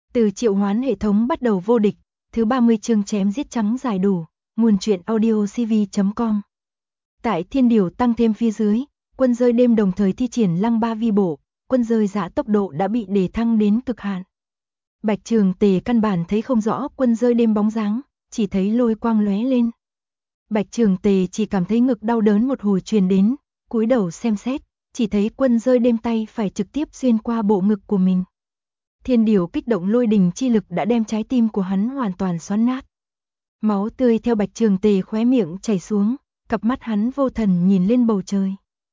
Từ triệu hoán hệ thống bắt đầu vô địch, thứ 30 chương chém giết trắng giải đủ, nguồn truyện audio cv.com. Tại thiên điều tăng thêm phía dưới, quân rơi đêm đồng thời thi triển lăng ba vi bổ, quân rơi giã tốc độ đã bị đề thăng đến cực hạn. Bạch Trường Tề căn bản thấy không rõ quân rơi đêm bóng dáng, chỉ thấy lôi quang lóe lên. Bạch Trường Tề chỉ cảm thấy ngực đau đớn một hồi truyền đến, cúi đầu xem xét, chỉ thấy quân rơi đêm tay phải trực tiếp xuyên qua bộ ngực của mình. Thiên điều kích động lôi đình chi lực đã đem trái tim của hắn hoàn toàn xoắn nát. Máu tươi theo Bạch Trường Tề khóe miệng chảy xuống, cặp mắt hắn vô thần nhìn lên bầu trời.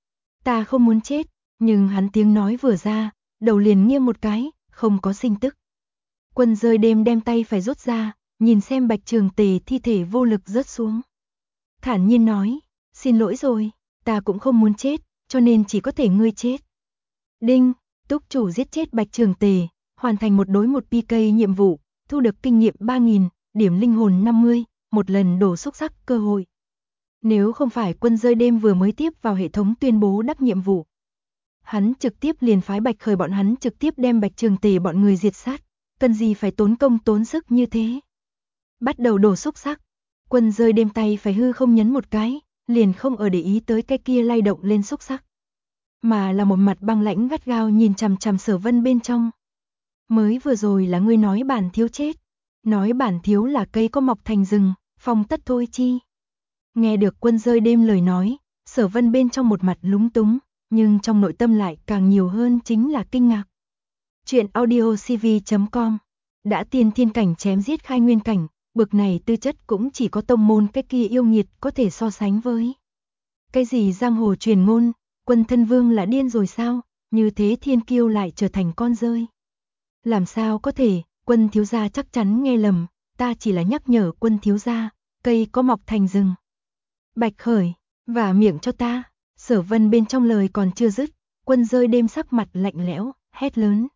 Ta không muốn chết, nhưng hắn tiếng nói vừa ra, đầu liền nghiêng một cái, không có sinh tức. Quân rơi đêm đem tay phải rút ra, nhìn xem Bạch Trường Tề thi thể vô lực rớt xuống. Thản nhiên nói, xin lỗi rồi, ta cũng không muốn chết, cho nên chỉ có thể ngươi chết. Đinh, túc chủ giết chết Bạch Trường Tề, hoàn thành một đối một PK nhiệm vụ, thu được kinh nghiệm 3000, điểm linh hồn 50, một lần đổ xúc sắc cơ hội. Nếu không phải quân rơi đêm vừa mới tiếp vào hệ thống tuyên bố đắc nhiệm vụ, hắn trực tiếp liền phái Bạch Khởi bọn hắn trực tiếp đem Bạch Trường Tề bọn người diệt sát, cần gì phải tốn công tốn sức như thế. Bắt đầu đổ xúc sắc, quân rơi đêm tay phải hư không nhấn một cái, liền không ở để ý tới cái kia lay động lên xúc sắc, mà là một mặt băng lãnh gắt gao nhìn chằm chằm Sở Vân bên trong. Mới vừa rồi là ngươi nói bản thiếu chết, nói bản thiếu là cây có mọc thành rừng, phong tất thôi chi. Nghe được quân rơi đêm lời nói, Sở Vân bên trong một mặt lúng túng, nhưng trong nội tâm lại càng nhiều hơn chính là kinh ngạc. Chuyện audio cv.com. Đã tiên thiên cảnh chém giết khai nguyên cảnh, bực này tư chất cũng chỉ có tông môn cái kia yêu nghiệt có thể so sánh với. Cái gì giang hồ truyền ngôn, quân thân vương là điên rồi sao, như thế thiên kiêu lại trở thành con rơi. Làm sao có thể, quân thiếu gia chắc chắn nghe lầm, ta chỉ là nhắc nhở quân thiếu gia, cây có mọc thành rừng. Bạch Khởi, vả miệng cho ta. Sở Vân bên trong lời còn chưa dứt, quân rơi đêm sắc mặt lạnh lẽo, hét lớn.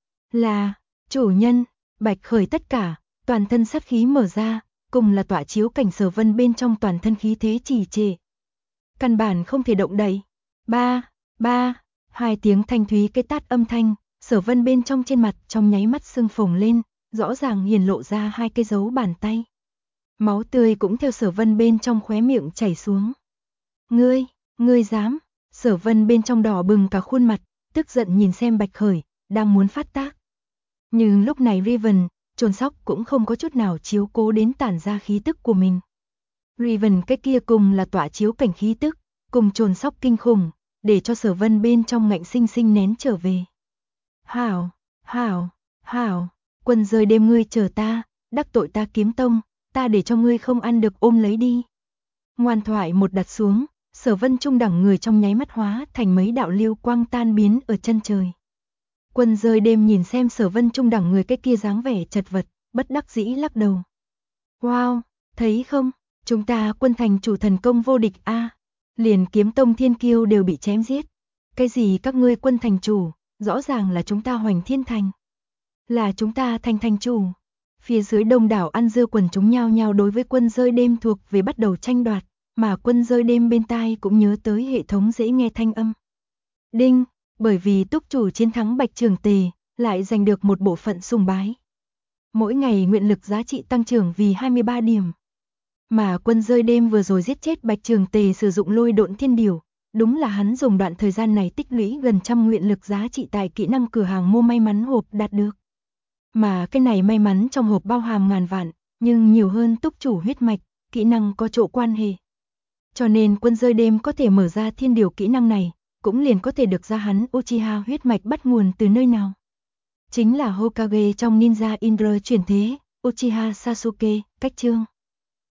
Là, chủ nhân, Bạch Khởi tất cả, toàn thân sát khí mở ra, cùng là tỏa chiếu cảnh Sở Vân bên trong toàn thân khí thế trì trệ. Căn bản không thể động đậy. Ba, hai tiếng thanh thúy cái tát âm thanh, Sở Vân bên trong trên mặt trong nháy mắt sưng phồng lên, rõ ràng hiển lộ ra hai cái dấu bàn tay. Máu tươi cũng theo Sở Vân bên trong khóe miệng chảy xuống. Ngươi dám? Sở Vân bên trong đỏ bừng cả khuôn mặt, tức giận nhìn xem Bạch Khởi, đang muốn phát tác. Nhưng lúc này Riven, Trồn Sóc cũng không có chút nào chiếu cố đến tản ra khí tức của mình. Riven cái kia cùng là tỏa chiếu cảnh khí tức, cùng Trồn Sóc kinh khủng, để cho Sở Vân bên trong ngạnh sinh sinh nén trở về. Hảo, quân rơi đêm ngươi chờ ta, đắc tội ta kiếm tông, ta để cho ngươi không ăn được ôm lấy đi. Ngoan thoại một đặt xuống, Sở Vân trung đẳng người trong nháy mắt hóa thành mấy đạo lưu quang tan biến ở chân trời. Quân rơi đêm nhìn xem Sở Vân trung đẳng người cái kia dáng vẻ chật vật, bất đắc dĩ lắc đầu. Wow, thấy không, chúng ta quân thành chủ thần công vô địch a, liền kiếm tông thiên kiêu đều bị chém giết. Cái gì các ngươi quân thành chủ, rõ ràng là chúng ta Hoành Thiên thành. Là chúng ta thành chủ. Phía dưới đông đảo ăn dưa quần chúng nhao nhao đối với quân rơi đêm thuộc về bắt đầu tranh đoạt, mà quân rơi đêm bên tai cũng nhớ tới hệ thống dễ nghe thanh âm. Đinh, bởi vì túc chủ chiến thắng Bạch Trường Tề, lại giành được một bộ phận sùng bái. Mỗi ngày nguyện lực giá trị tăng trưởng vì 23 điểm. Mà quân rơi đêm vừa rồi giết chết Bạch Trường Tề sử dụng lôi độn thiên điều, đúng là hắn dùng đoạn thời gian này tích lũy gần trăm nguyện lực giá trị tại kỹ năng cửa hàng mua may mắn hộp đạt được. Mà cái này may mắn trong hộp bao hàm ngàn vạn, nhưng nhiều hơn túc chủ huyết mạch, kỹ năng có chỗ quan hệ. Cho nên quân rơi đêm có thể mở ra thiên điều kỹ năng này, cũng liền có thể được ra hắn Uchiha huyết mạch bắt nguồn từ nơi nào. Chính là Hokage trong Ninja Indra chuyển thế, Uchiha Sasuke, cách chương.